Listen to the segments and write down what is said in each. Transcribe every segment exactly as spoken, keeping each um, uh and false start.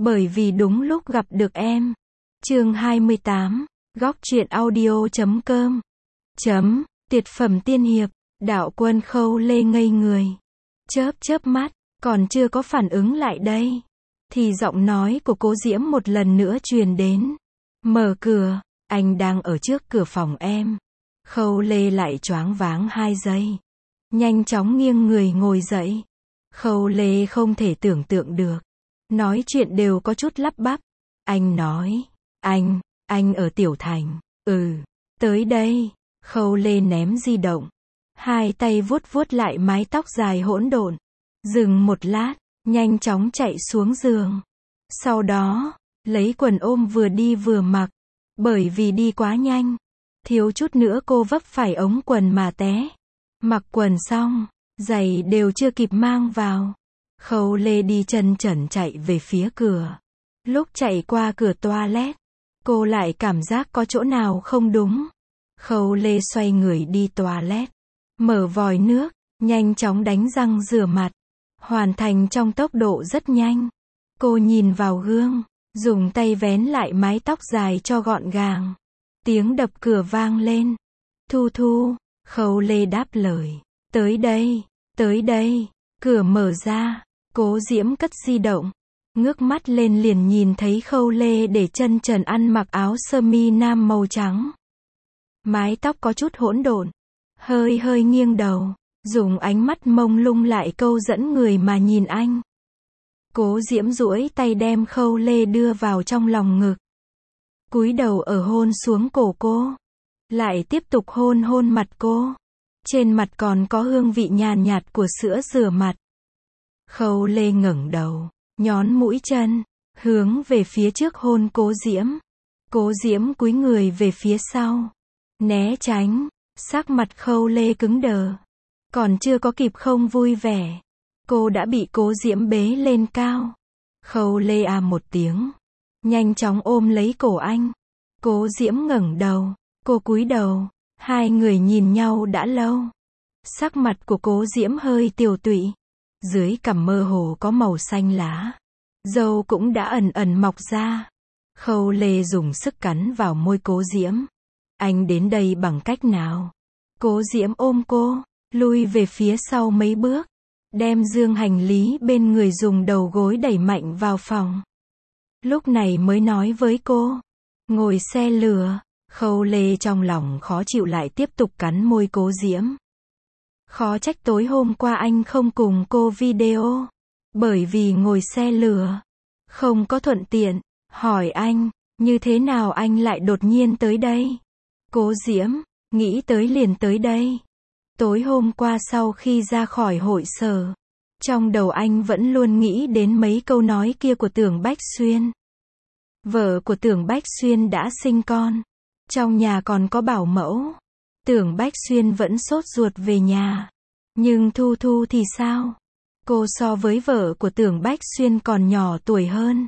Bởi vì đúng lúc gặp được em. Chương hai mươi tám, góc truyện audio chấm com. Chấm, tuyệt phẩm tiên hiệp, đạo quân Khâu Lê ngây người. Chớp chớp mắt, còn chưa có phản ứng lại đây. Thì giọng nói của Cố Diễm một lần nữa truyền đến. Mở cửa, anh đang ở trước cửa phòng em. Khâu Lê lại choáng váng hai giây. Nhanh chóng nghiêng người ngồi dậy. Khâu Lê không thể tưởng tượng được. Nói chuyện đều có chút lắp bắp. Anh nói, anh, anh ở Tiểu Thành. Ừ, tới đây. Khâu Lê ném di động. Hai tay vuốt vuốt lại mái tóc dài hỗn độn. Dừng một lát, nhanh chóng chạy xuống giường. Sau đó, lấy quần ôm vừa đi vừa mặc. Bởi vì đi quá nhanh, thiếu chút nữa cô vấp phải ống quần mà té. Mặc quần xong, giày đều chưa kịp mang vào. Khâu Lê đi chân trần chạy về phía cửa. Lúc chạy qua cửa toilet, cô lại cảm giác có chỗ nào không đúng. Khâu Lê xoay người đi toilet, mở vòi nước, nhanh chóng đánh răng rửa mặt. Hoàn thành trong tốc độ rất nhanh. Cô nhìn vào gương, dùng tay vén lại mái tóc dài cho gọn gàng. Tiếng đập cửa vang lên. Thu Thu, Khâu Lê đáp lời. Tới đây, tới đây. Cửa mở ra, Cố Diễm cất di động. Ngước mắt lên liền nhìn thấy Khâu Lê để chân trần ăn mặc áo sơ mi nam màu trắng. Mái tóc có chút hỗn độn, hơi hơi nghiêng đầu, dùng ánh mắt mông lung lại câu dẫn người mà nhìn anh. Cố Diễm duỗi tay đem Khâu Lê đưa vào trong lòng ngực. Cúi đầu ở hôn xuống cổ cô. Lại tiếp tục hôn hôn mặt cô. Trên mặt còn có hương vị nhàn nhạt của sữa rửa mặt. Khâu Lê ngẩng đầu, nhón mũi chân, hướng về phía trước hôn Cố Diễm. Cố Diễm cúi người về phía sau, né tránh. Sắc mặt Khâu Lê cứng đờ. Còn chưa có kịp không vui vẻ, cô đã bị Cố Diễm bế lên cao. Khâu Lê à một tiếng, nhanh chóng ôm lấy cổ anh. Cố Diễm ngẩng đầu, cô cúi đầu. Hai người nhìn nhau đã lâu. Sắc mặt của Cố Diễm hơi tiều tụy. Dưới cằm mơ hồ có màu xanh lá. Râu cũng đã ẩn ẩn mọc ra. Khâu Lê dùng sức cắn vào môi Cố Diễm. Anh đến đây bằng cách nào? Cố Diễm ôm cô, lui về phía sau mấy bước. Đem dương hành lý bên người dùng đầu gối đẩy mạnh vào phòng. Lúc này mới nói với cô. Ngồi xe lửa. Khâu Lê trong lòng khó chịu lại tiếp tục cắn môi Cố Diễm. Khó trách tối hôm qua anh không cùng cô video. Bởi vì ngồi xe lửa, không có thuận tiện. Hỏi anh, như thế nào anh lại đột nhiên tới đây? Cố Diễm, nghĩ tới liền tới đây. Tối hôm qua sau khi ra khỏi hội sở, trong đầu anh vẫn luôn nghĩ đến mấy câu nói kia của Tưởng Bách Xuyên. Vợ của Tưởng Bách Xuyên đã sinh con. Trong nhà còn có bảo mẫu. Tưởng Bách Xuyên vẫn sốt ruột về nhà. Nhưng Thu Thu thì sao? Cô so với vợ của Tưởng Bách Xuyên còn nhỏ tuổi hơn.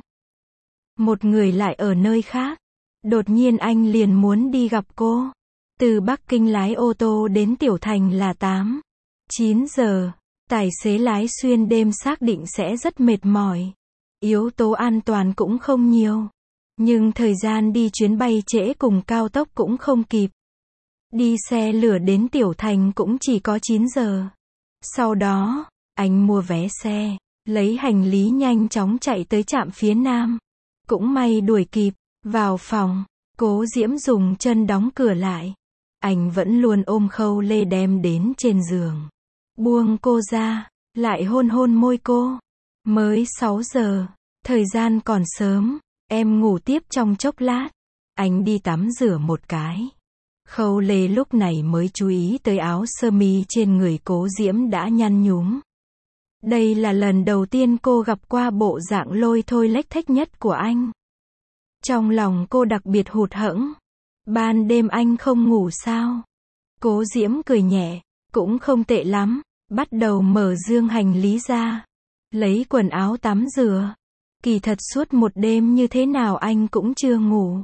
Một người lại ở nơi khác. Đột nhiên anh liền muốn đi gặp cô. Từ Bắc Kinh lái ô tô đến Tiểu Thành là tám, chín giờ. Tài xế lái xuyên đêm xác định sẽ rất mệt mỏi. Yếu tố an toàn cũng không nhiều. Nhưng thời gian đi chuyến bay trễ cùng cao tốc cũng không kịp. Đi xe lửa đến Tiểu Thành cũng chỉ có chín giờ. Sau đó, anh mua vé xe, lấy hành lý nhanh chóng chạy tới trạm phía Nam. Cũng may đuổi kịp, vào phòng, Cố Diễm dùng chân đóng cửa lại. Anh vẫn luôn ôm Khâu Lê đem đến trên giường. Buông cô ra, lại hôn hôn môi cô. Mới sáu giờ, thời gian còn sớm, em ngủ tiếp trong chốc lát. Anh đi tắm rửa một cái. Khâu Lê lúc này mới chú ý tới áo sơ mi trên người Cố Diễm đã nhăn nhúm. Đây là lần đầu tiên cô gặp qua bộ dạng lôi thôi lếch thếch nhất của anh. Trong lòng cô đặc biệt hụt hẫng. Ban đêm anh không ngủ sao? Cố Diễm cười nhẹ, cũng không tệ lắm. Bắt đầu mở dương hành lý ra, lấy quần áo tắm rửa. Kỳ thật suốt một đêm như thế nào anh cũng chưa ngủ.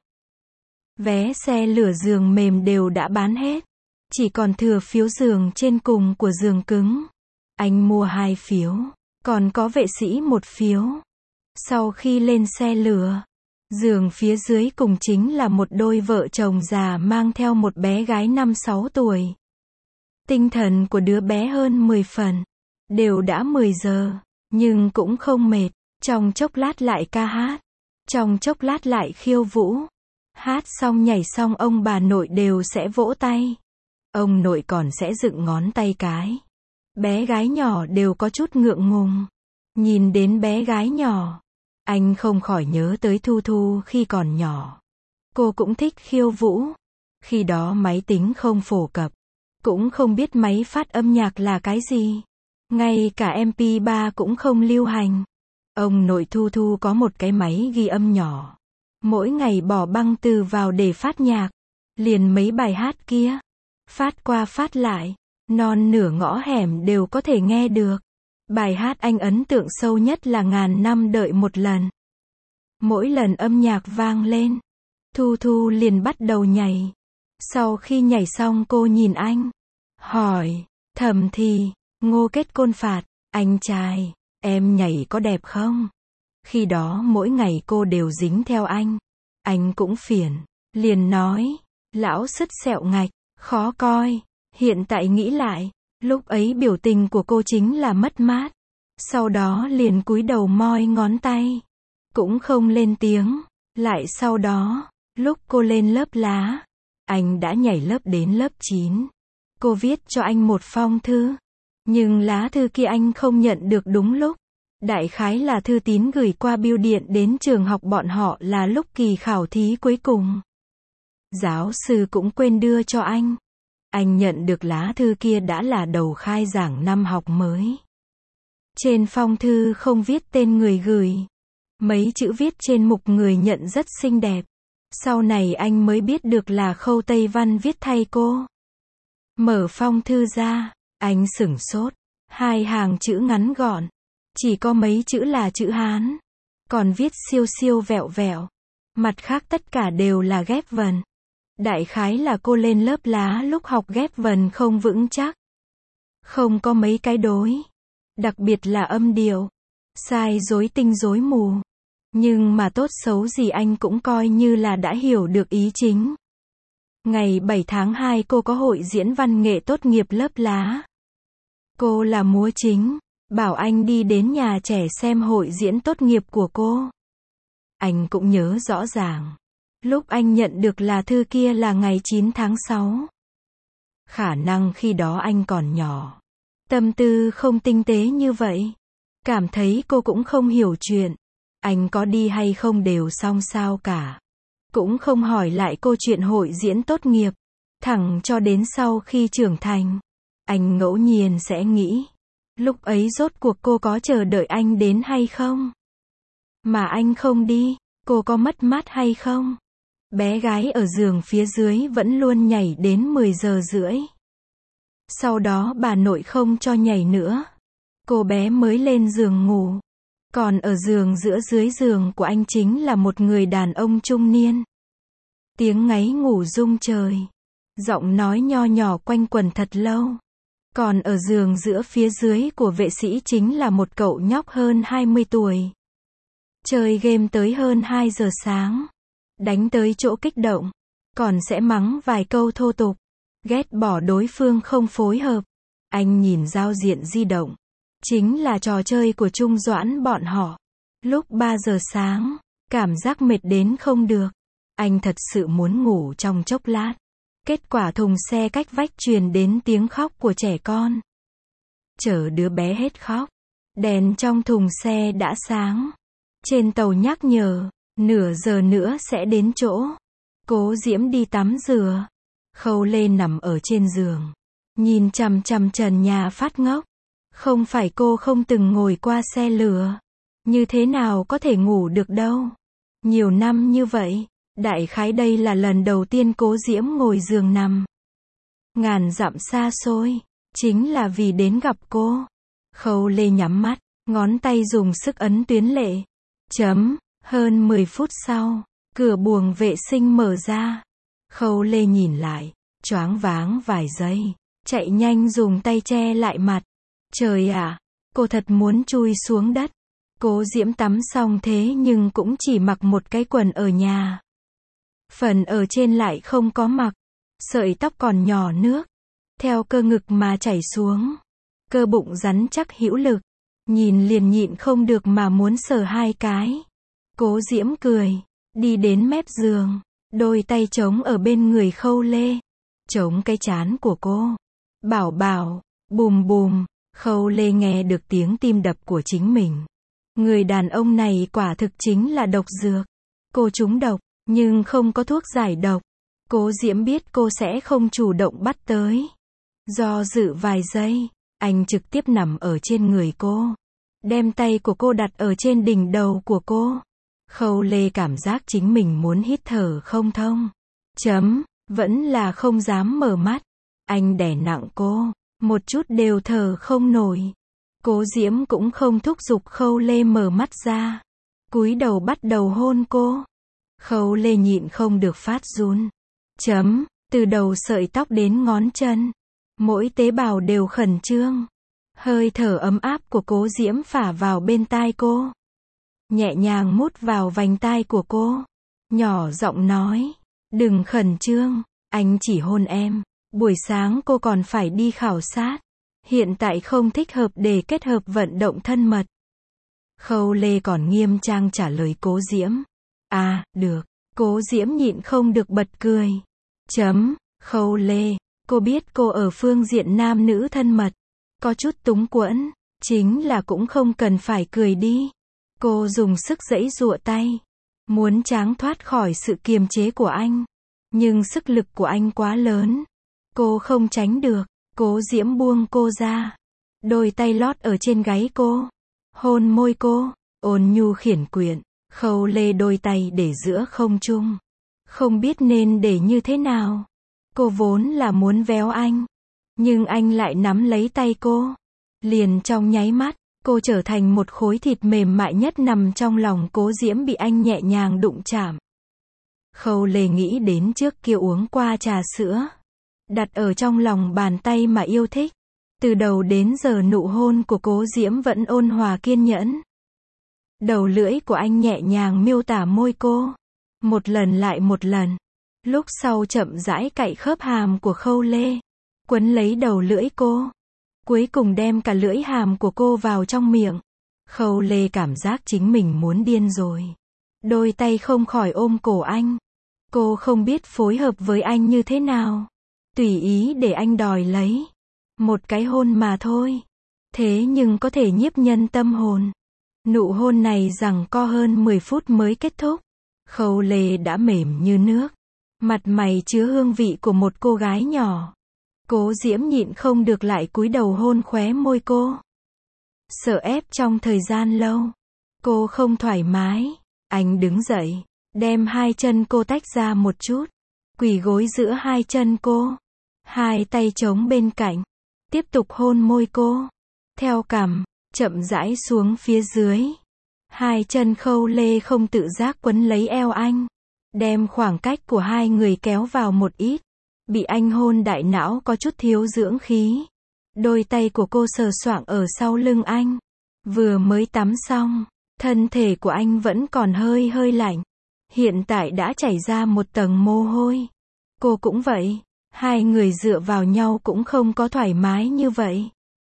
Vé xe lửa giường mềm đều đã bán hết. Chỉ còn thừa phiếu giường trên cùng của giường cứng. Anh mua hai phiếu, còn có vệ sĩ một phiếu. Sau khi lên xe lửa, giường phía dưới cùng chính là một đôi vợ chồng già mang theo một bé gái năm sáu tuổi. Tinh thần của đứa bé hơn mười phần. Đều đã mười giờ, nhưng cũng không mệt. Trong chốc lát lại ca hát. Trong chốc lát lại khiêu vũ. Hát xong nhảy xong ông bà nội đều sẽ vỗ tay. Ông nội còn sẽ dựng ngón tay cái. Bé gái nhỏ đều có chút ngượng ngùng. Nhìn đến bé gái nhỏ, anh không khỏi nhớ tới Thu Thu khi còn nhỏ. Cô cũng thích khiêu vũ. Khi đó máy tính không phổ cập. Cũng không biết máy phát âm nhạc là cái gì. Ngay cả em pê ba cũng không lưu hành. Ông nội Thu Thu có một cái máy ghi âm nhỏ. Mỗi ngày bỏ băng từ vào để phát nhạc. Liền mấy bài hát kia. Phát qua phát lại. Non nửa ngõ hẻm đều có thể nghe được. Bài hát anh ấn tượng sâu nhất là Ngàn Năm Đợi Một Lần. Mỗi lần âm nhạc vang lên, Thu Thu liền bắt đầu nhảy. Sau khi nhảy xong cô nhìn anh. Hỏi, thầm thì, Ngô Kết Côn Phạt, anh trai, em nhảy có đẹp không? Khi đó mỗi ngày cô đều dính theo anh. Anh cũng phiền. Liền nói, lão sứt sẹo ngạch, khó coi. Hiện tại nghĩ lại, lúc ấy biểu tình của cô chính là mất mát. Sau đó liền cúi đầu moi ngón tay. Cũng không lên tiếng. Lại sau đó, lúc cô lên lớp lá, anh đã nhảy lớp đến lớp chín. Cô viết cho anh một phong thư. Nhưng lá thư kia anh không nhận được đúng lúc. Đại khái là thư tín gửi qua bưu điện đến trường học bọn họ là lúc kỳ khảo thí cuối cùng. Giáo sư cũng quên đưa cho anh. Anh nhận được lá thư kia đã là đầu khai giảng năm học mới. Trên phong thư không viết tên người gửi. Mấy chữ viết trên mục người nhận rất xinh đẹp. Sau này anh mới biết được là Khâu Tây Văn viết thay cô. Mở phong thư ra, anh sửng sốt. Hai hàng chữ ngắn gọn. Chỉ có mấy chữ là chữ Hán. Còn viết siêu siêu vẹo vẹo. Mặt khác tất cả đều là ghép vần. Đại khái là cô lên lớp lá lúc học ghép vần không vững chắc. Không có mấy cái đối. Đặc biệt là âm điệu. Sai rối tinh rối mù. Nhưng mà tốt xấu gì anh cũng coi như là đã hiểu được ý chính. Ngày bảy tháng hai cô có hội diễn văn nghệ tốt nghiệp lớp lá. Cô là múa chính. Bảo anh đi đến nhà trẻ xem hội diễn tốt nghiệp của cô. Anh cũng nhớ rõ ràng. Lúc anh nhận được là thư kia là ngày chín tháng sáu. Khả năng khi đó anh còn nhỏ. Tâm tư không tinh tế như vậy. Cảm thấy cô cũng không hiểu chuyện. Anh có đi hay không đều xong sao cả. Cũng không hỏi lại cô chuyện hội diễn tốt nghiệp. Thẳng cho đến sau khi trưởng thành. Anh ngẫu nhiên sẽ nghĩ. Lúc ấy rốt cuộc cô có chờ đợi anh đến hay không? Mà anh không đi, cô có mất mát hay không? Bé gái ở giường phía dưới vẫn luôn nhảy đến mười giờ rưỡi. Sau đó bà nội không cho nhảy nữa. Cô bé mới lên giường ngủ. Còn ở giường giữa dưới giường của anh chính là một người đàn ông trung niên. Tiếng ngáy ngủ rung trời. Giọng nói nho nhỏ quanh quẩn thật lâu. Còn ở giường giữa phía dưới của vệ sĩ chính là một cậu nhóc hơn hai mươi tuổi. Chơi game tới hơn hai giờ sáng. Đánh tới chỗ kích động. Còn sẽ mắng vài câu thô tục. Ghét bỏ đối phương không phối hợp. Anh nhìn giao diện di động. Chính là trò chơi của Trung Doãn bọn họ. Lúc ba giờ sáng. Cảm giác mệt đến không được. Anh thật sự muốn ngủ trong chốc lát. Kết quả thùng xe cách vách truyền đến tiếng khóc của trẻ con. Chờ đứa bé hết khóc. Đèn trong thùng xe đã sáng. Trên tàu nhắc nhở, nửa giờ nữa sẽ đến chỗ. Cố Diễm đi tắm rửa. Khâu Lê nằm ở trên giường. Nhìn chằm chằm trần nhà phát ngốc. Không phải cô không từng ngồi qua xe lửa. Như thế nào có thể ngủ được đâu. Nhiều năm như vậy. Đại khái đây là lần đầu tiên Cố Diễm ngồi giường nằm. Ngàn dặm xa xôi, chính là vì đến gặp cô. Khâu Lê nhắm mắt, ngón tay dùng sức ấn tuyến lệ. Chấm, hơn mười phút sau, cửa buồng vệ sinh mở ra. Khâu Lê nhìn lại, choáng váng vài giây, chạy nhanh dùng tay che lại mặt. Trời ạ, cô thật muốn chui xuống đất. Cố Diễm tắm xong thế nhưng cũng chỉ mặc một cái quần ở nhà. Phần ở trên lại không có mặc. Sợi tóc còn nhỏ nước. Theo cơ ngực mà chảy xuống. Cơ bụng rắn chắc hữu lực. Nhìn liền nhịn không được mà muốn sờ hai cái. Cố Diễm cười. Đi đến mép giường. Đôi tay trống ở bên người Khâu Lê. Trống cái trán của cô. Bảo bảo. Bùm bùm. Khâu Lê nghe được tiếng tim đập của chính mình. Người đàn ông này quả thực chính là độc dược. Cô trúng độc, nhưng không có thuốc giải độc. Cố Diễm biết cô sẽ không chủ động bắt tới. Do dự vài giây, anh trực tiếp nằm ở trên người cô. Đem tay của cô đặt ở trên đỉnh đầu của cô. Khâu Lê cảm giác chính mình muốn hít thở không thông. Chấm, vẫn là không dám mở mắt. Anh đè nặng cô, một chút đều thở không nổi. Cố Diễm cũng không thúc giục Khâu Lê mở mắt ra. Cúi đầu bắt đầu hôn cô. Khâu Lê nhịn không được phát run. Chấm, từ đầu sợi tóc đến ngón chân. Mỗi tế bào đều khẩn trương. Hơi thở ấm áp của Cố Diễm phả vào bên tai cô. Nhẹ nhàng mút vào vành tai của cô. Nhỏ giọng nói. Đừng khẩn trương, anh chỉ hôn em. Buổi sáng cô còn phải đi khảo sát. Hiện tại không thích hợp để kết hợp vận động thân mật. Khâu Lê còn nghiêm trang trả lời Cố Diễm. À, được. Cố Diễm nhịn không được bật cười. Chấm, Khâu Lê, cô biết cô ở phương diện nam nữ thân mật. Có chút túng quẫn, chính là cũng không cần phải cười đi. Cô dùng sức giãy giụa tay. Muốn tráng thoát khỏi sự kiềm chế của anh. Nhưng sức lực của anh quá lớn. Cô không tránh được. Cố Diễm buông cô ra. Đôi tay lót ở trên gáy cô. Hôn môi cô. Ôn nhu khiển quyện. Khâu Lê đôi tay để giữa không trung. Không biết nên để như thế nào. Cô vốn là muốn véo anh. Nhưng anh lại nắm lấy tay cô. Liền trong nháy mắt, cô trở thành một khối thịt mềm mại nhất nằm trong lòng Cố Diễm bị anh nhẹ nhàng đụng chạm. Khâu Lê nghĩ đến trước kia uống qua trà sữa. Đặt ở trong lòng bàn tay mà yêu thích. Từ đầu đến giờ nụ hôn của Cố Diễm vẫn ôn hòa kiên nhẫn. Đầu lưỡi của anh nhẹ nhàng miêu tả môi cô. Một lần lại một lần. Lúc sau chậm rãi cạy khớp hàm của Khâu Lê. Quấn lấy đầu lưỡi cô. Cuối cùng đem cả lưỡi hàm của cô vào trong miệng. Khâu Lê cảm giác chính mình muốn điên rồi. Đôi tay không khỏi ôm cổ anh. Cô không biết phối hợp với anh như thế nào. Tùy ý để anh đòi lấy. Một cái hôn mà thôi. Thế nhưng có thể nhiếp nhân tâm hồn. Nụ hôn này giằng co hơn mười phút mới kết thúc. Khâu Lê đã mềm như nước. Mặt mày chứa hương vị của một cô gái nhỏ. Cố Diễm nhịn không được lại cúi đầu hôn khóe môi cô. Sợ ép trong thời gian lâu. Cô không thoải mái. Anh đứng dậy. Đem hai chân cô tách ra một chút. Quỳ gối giữa hai chân cô. Hai tay chống bên cạnh. Tiếp tục hôn môi cô. Theo cằm, chậm rãi xuống phía dưới. Hai chân Khâu Lê không tự giác quấn lấy eo anh. Đem khoảng cách của hai người kéo vào một ít. Bị anh hôn đại não có chút thiếu dưỡng khí. Đôi tay của cô sờ soạng ở sau lưng anh. Vừa mới tắm xong, thân thể của anh vẫn còn hơi hơi lạnh. Hiện tại đã chảy ra một tầng mồ hôi. Cô cũng vậy. Hai người dựa vào nhau cũng không có thoải mái như vậy.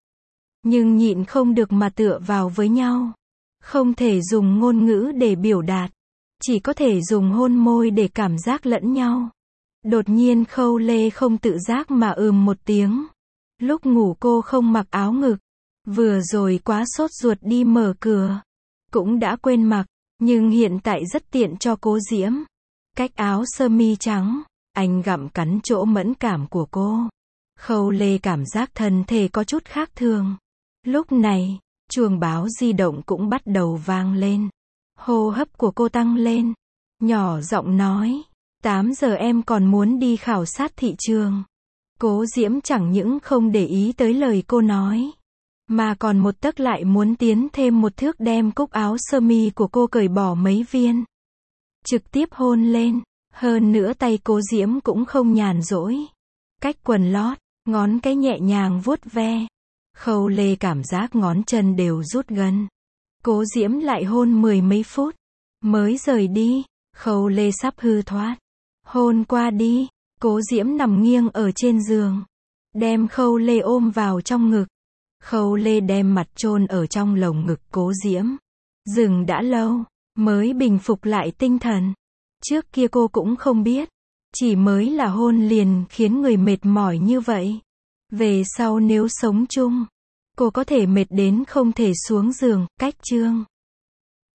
Nhưng nhịn không được mà tựa vào với nhau. Không thể dùng ngôn ngữ để biểu đạt. Chỉ có thể dùng hôn môi để cảm giác lẫn nhau. Đột nhiên Khâu Lê không tự giác mà ừm một tiếng. Lúc ngủ cô không mặc áo ngực. Vừa rồi quá sốt ruột đi mở cửa. Cũng đã quên mặc. Nhưng hiện tại rất tiện cho Cố Diễm. Cách áo sơ mi trắng. Anh gặm cắn chỗ mẫn cảm của cô. Khâu Lê cảm giác thân thể có chút khác thường. Lúc này, chuông báo di động cũng bắt đầu vang lên. Hô hấp của cô tăng lên. Nhỏ giọng nói. tám giờ em còn muốn đi khảo sát thị trường. Cố Diễm chẳng những không để ý tới lời cô nói. Mà còn một tấc lại muốn tiến thêm một thước đem cúc áo sơ mi của cô cởi bỏ mấy viên. Trực tiếp hôn lên. Hơn nữa tay Cố Diễm cũng không nhàn rỗi. Cách quần lót, ngón cái nhẹ nhàng vuốt ve. Khâu Lê cảm giác ngón chân đều rút gân. Cố Diễm lại hôn mười mấy phút, mới rời đi. Khâu Lê sắp hư thoát. Hôn qua đi, Cố Diễm nằm nghiêng ở trên giường, đem Khâu Lê ôm vào trong ngực. Khâu Lê đem mặt chôn ở trong lồng ngực Cố Diễm. Dừng đã lâu, mới bình phục lại tinh thần. Trước kia cô cũng không biết, chỉ mới là hôn liền khiến người mệt mỏi như vậy. Về sau nếu sống chung, cô có thể mệt đến không thể xuống giường. Cách chương